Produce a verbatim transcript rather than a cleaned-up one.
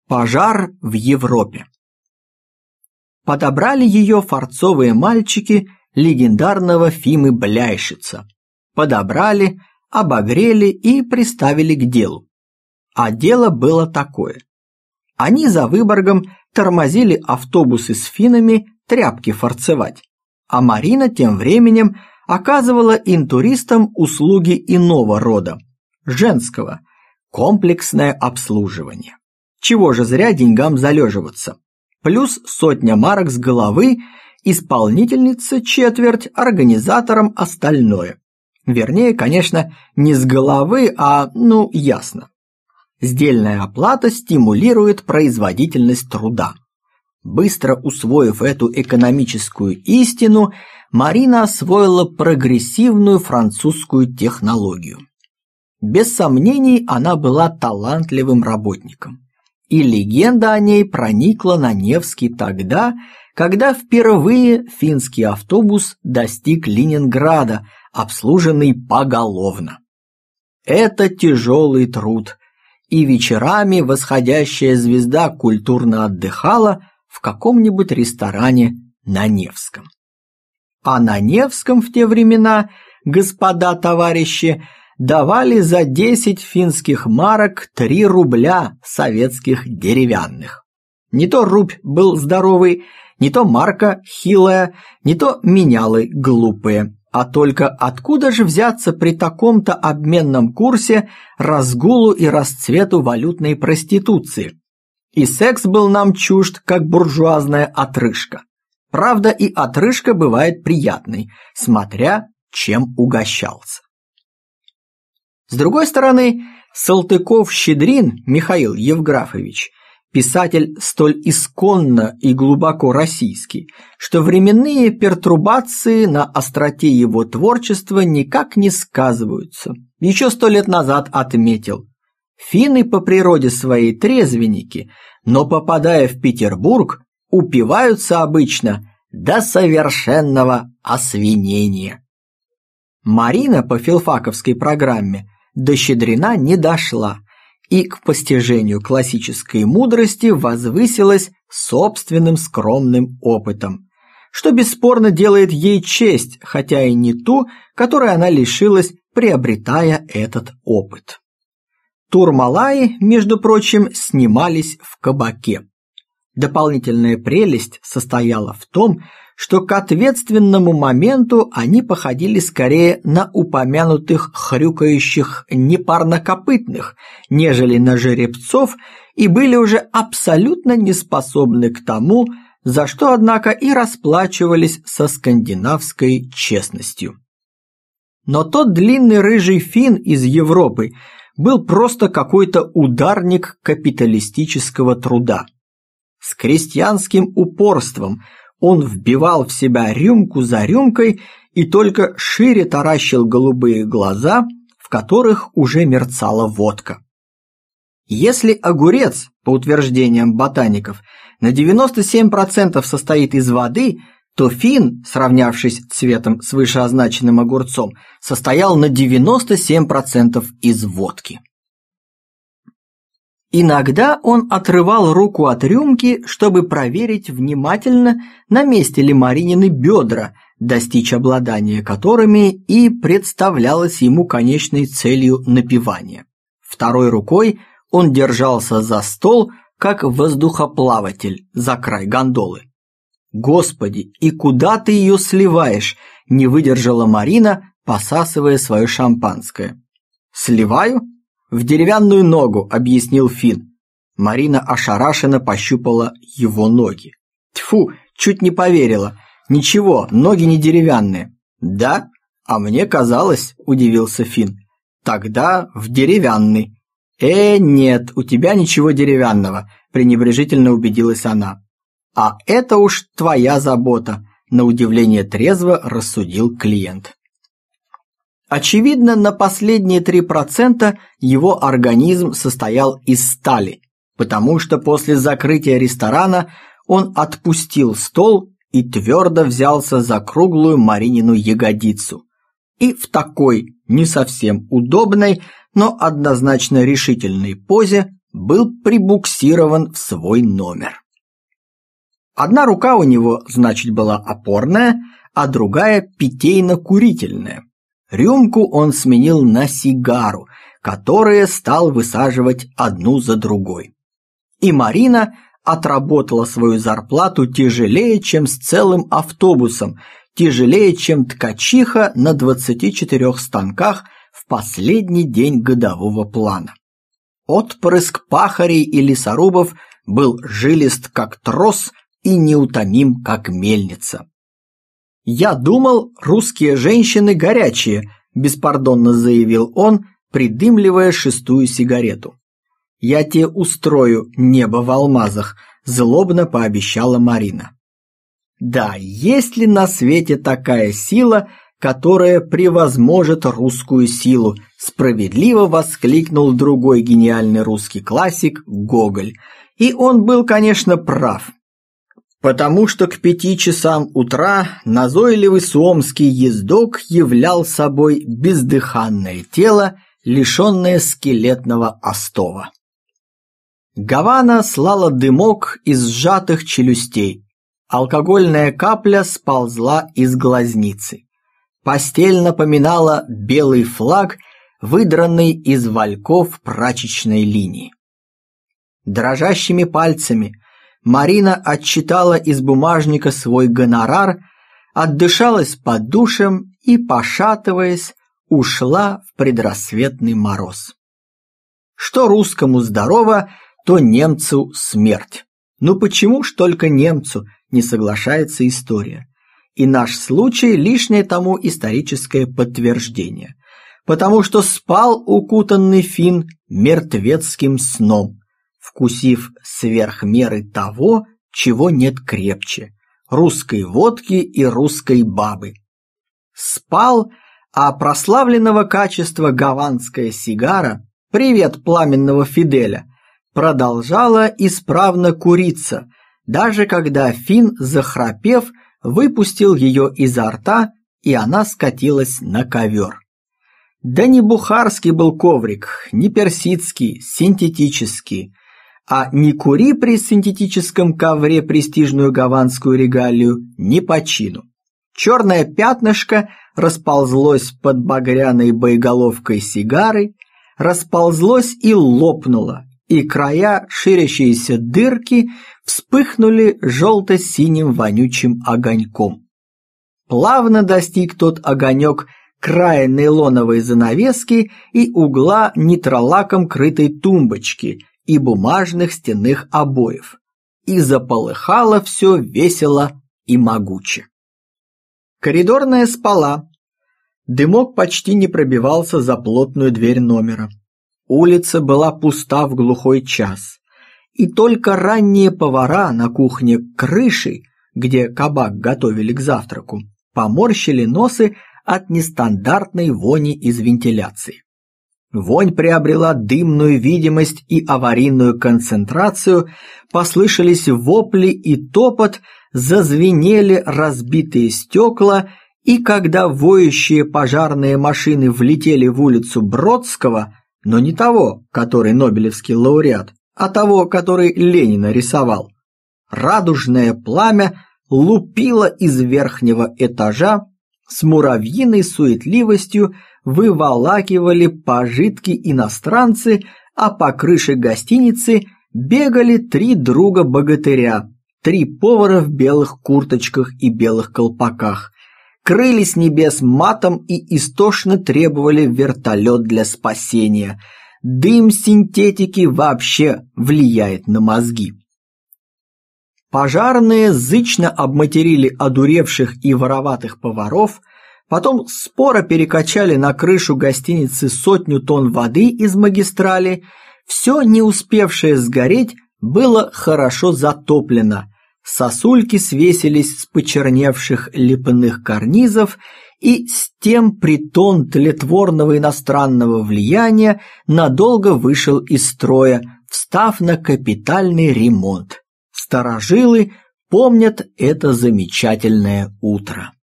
Пожар в Европе. Подобрали ее фарцовые мальчики легендарного Фимы Бляйшица. Подобрали, обогрели и приставили к делу. А дело было такое. Они за Выборгом тормозили автобусы с финнами тряпки фарцевать, а Марина тем временем оказывала интуристам услуги иного рода, женского, комплексное обслуживание. Чего же зря деньгам залеживаться. Плюс сотня марок с головы, исполнительница четверть, организаторам остальное. Вернее, конечно, не с головы, а, ну, ясно. Сдельная оплата стимулирует производительность труда. Быстро усвоив эту экономическую истину, Марина освоила прогрессивную французскую технологию. Без сомнений, она была талантливым работником. И легенда о ней проникла на Невский тогда, когда впервые финский автобус достиг Ленинграда, обслуженный поголовно. Это тяжелый труд, и вечерами восходящая звезда культурно отдыхала в каком-нибудь ресторане на Невском. А на Невском в те времена, господа товарищи, давали за десять финских марок три рубля советских деревянных. Не то рубь был здоровый, не то марка хилая, не то менялы глупые. А только откуда же взяться при таком-то обменном курсе разгулу и расцвету валютной проституции? И секс был нам чужд, как буржуазная отрыжка. Правда, и отрыжка бывает приятной, смотря чем угощался. С другой стороны, Салтыков-Щедрин Михаил Евграфович, писатель столь исконно и глубоко российский, что временные пертурбации на остроте его творчества никак не сказываются. Еще сто лет назад отметил: финны по природе своей трезвенники, но, попадая в Петербург, упиваются обычно до совершенного освинения. Марина по филфаковской программе до Щедрина не дошла и к постижению классической мудрости возвысилась собственным скромным опытом, что бесспорно делает ей честь, хотя и не ту, которой она лишилась, приобретая этот опыт. Турмалаи, между прочим, снимались в кабаке. Дополнительная прелесть состояла в том, что к ответственному моменту они походили скорее на упомянутых хрюкающих непарнокопытных, нежели на жеребцов, и были уже абсолютно неспособны к тому, за что, однако, и расплачивались со скандинавской честностью. Но тот длинный рыжий фин из Европы был просто какой-то ударник капиталистического труда. С крестьянским упорством он вбивал в себя рюмку за рюмкой и только шире таращил голубые глаза, в которых уже мерцала водка. Если огурец, по утверждениям ботаников, на девяносто семь процентов состоит из воды, то фин, сравнявшись цветом с вышеозначенным огурцом, состоял на девяносто семь процентов из водки. Иногда он отрывал руку от рюмки, чтобы проверить внимательно, на месте ли Маринины бедра, достичь обладания которыми и представлялось ему конечной целью напивания. Второй рукой он держался за стол, как воздухоплаватель за край гондолы. «Господи, и куда ты ее сливаешь?» – не выдержала Марина, посасывая свое шампанское. «Сливаю? В деревянную ногу», – объяснил фин. Марина ошарашенно пощупала его ноги. «Тьфу, чуть не поверила. Ничего, ноги не деревянные». «Да? А мне казалось», – удивился фин. «Тогда в деревянный». «Э, нет, у тебя ничего деревянного», – пренебрежительно убедилась она. «А это уж твоя забота», – на удивление трезво рассудил клиент. Очевидно, на последние три процента его организм состоял из стали, потому что после закрытия ресторана он отпустил стол и твердо взялся за круглую Маринину ягодицу. И в такой, не совсем удобной, но однозначно решительной позе был прибуксирован в свой номер. Одна рука у него, значит, была опорная, а другая питейно-курительная. Рюмку он сменил на сигару, которые стал высаживать одну за другой. И Марина отработала свою зарплату тяжелее, чем с целым автобусом, тяжелее, чем ткачиха на двадцати четырёх станках в последний день годового плана. Отпрыск пахарей и лесорубов был жилист как трос и неутомим как мельница. «Я думал, русские женщины горячие», – беспардонно заявил он, придымливая шестую сигарету. «Я тебе устрою небо в алмазах», – злобно пообещала Марина. «Да, есть ли на свете такая сила, которая превозможет русскую силу?» – справедливо воскликнул другой гениальный русский классик Гоголь. И он был, конечно, прав. Потому что к пяти часам утра назойливый суомский ездок являл собой бездыханное тело, лишенное скелетного остова. Гавана слала дымок из сжатых челюстей. Алкогольная капля сползла из глазницы. Постель напоминала белый флаг, выдранный из вальков прачечной линии. Дрожащими пальцами Марина отсчитала из бумажника свой гонорар, отдышалась под душем и, пошатываясь, ушла в предрассветный мороз. Что русскому здорово, то немцу смерть. Ну почему ж только немцу, не соглашается история. И наш случай лишнее тому историческое подтверждение. Потому что спал укутанный фин мертвецким сном, вкусив сверх меры того, чего нет крепче – русской водки и русской бабы. Спал, а прославленного качества гаванская сигара, привет пламенного Фиделя, продолжала исправно куриться, даже когда фин, захрапев, выпустил ее изо рта, и она скатилась на ковер. Да не бухарский был коврик, не персидский, синтетический. А не кури при синтетическом ковре престижную гаванскую регалию не по чину. Черное пятнышко расползлось под багряной боеголовкой сигары, расползлось и лопнуло, и края ширящиеся дырки вспыхнули желто-синим вонючим огоньком. Плавно достиг тот огонек края нейлоновой занавески и угла нитролаком крытой тумбочки и бумажных стенных обоев, и заполыхало все весело и могуче. Коридорная спала. Дымок почти не пробивался за плотную дверь номера. Улица была пуста в глухой час, и только ранние повара на кухне крыши, где кабак готовили к завтраку, поморщили носы от нестандартной вони из вентиляции. Вонь приобрела дымную видимость и аварийную концентрацию, послышались вопли и топот, зазвенели разбитые стекла, и когда воющие пожарные машины влетели в улицу Бродского, но не того, который нобелевский лауреат, а того, который Ленина рисовал, радужное пламя лупило из верхнего этажа, с муравьиной суетливостью выволакивали пожитки иностранцы, а по крыше гостиницы бегали три друга-богатыря, три повара в белых курточках и белых колпаках, крыли с небес матом и истошно требовали вертолет для спасения. Дым синтетики вообще влияет на мозги. Пожарные зычно обматерили одуревших и вороватых поваров, потом споро перекачали на крышу гостиницы сотню тонн воды из магистрали. Все, не успевшее сгореть, было хорошо затоплено. Сосульки свесились с почерневших лепных карнизов, и с тем притон тлетворного иностранного влияния надолго вышел из строя, встав на капитальный ремонт. Старожилы помнят это замечательное утро.